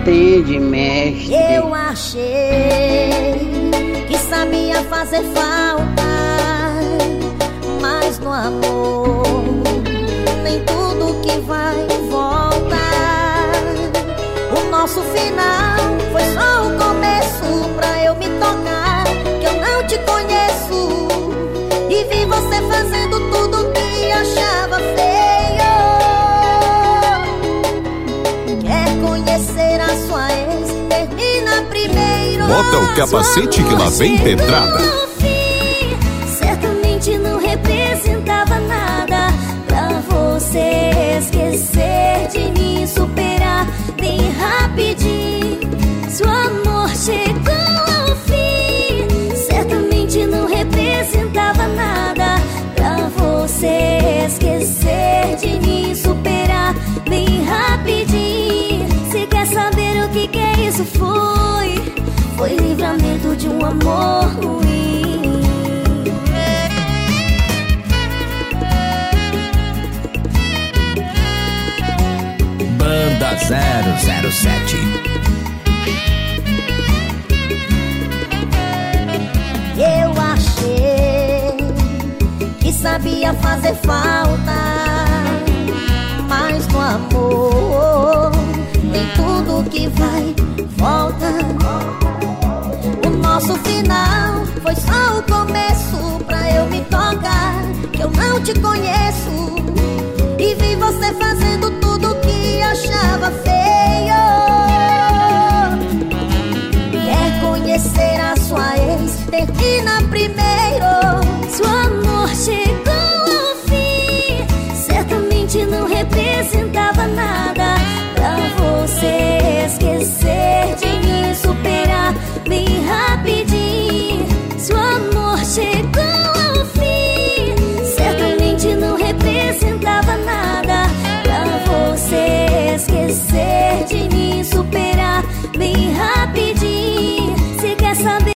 atende, mestre. Eu achei que sabia fazer falta, mas no amor nem tudo que vai volta. O nosso final foi só o começo pra eu me tocar que eu não te conheço e vi você fazendo tudo que achava feio. Quer conhecer a sua ex? Termina primeiro. Bota o capacete que lá vem pedrada. Certamente não representava nada pra você esquecer de mim, superar bem rapidinho. Seu amor chegou ao fim. Certamente não representava nada pra você esquecer de mim, superar bem rapidinho. Se quer saber o que é isso, foi livramento de um amor ruim. Banda 007. Eu achei que sabia fazer falta, mas no amor nem tudo que vai volta. O nosso final foi só o começo pra eu me tocar que eu não te conheço e vi você fazendo tudo que achava feio. Quer conhecer a sua ex? Termina primeiro.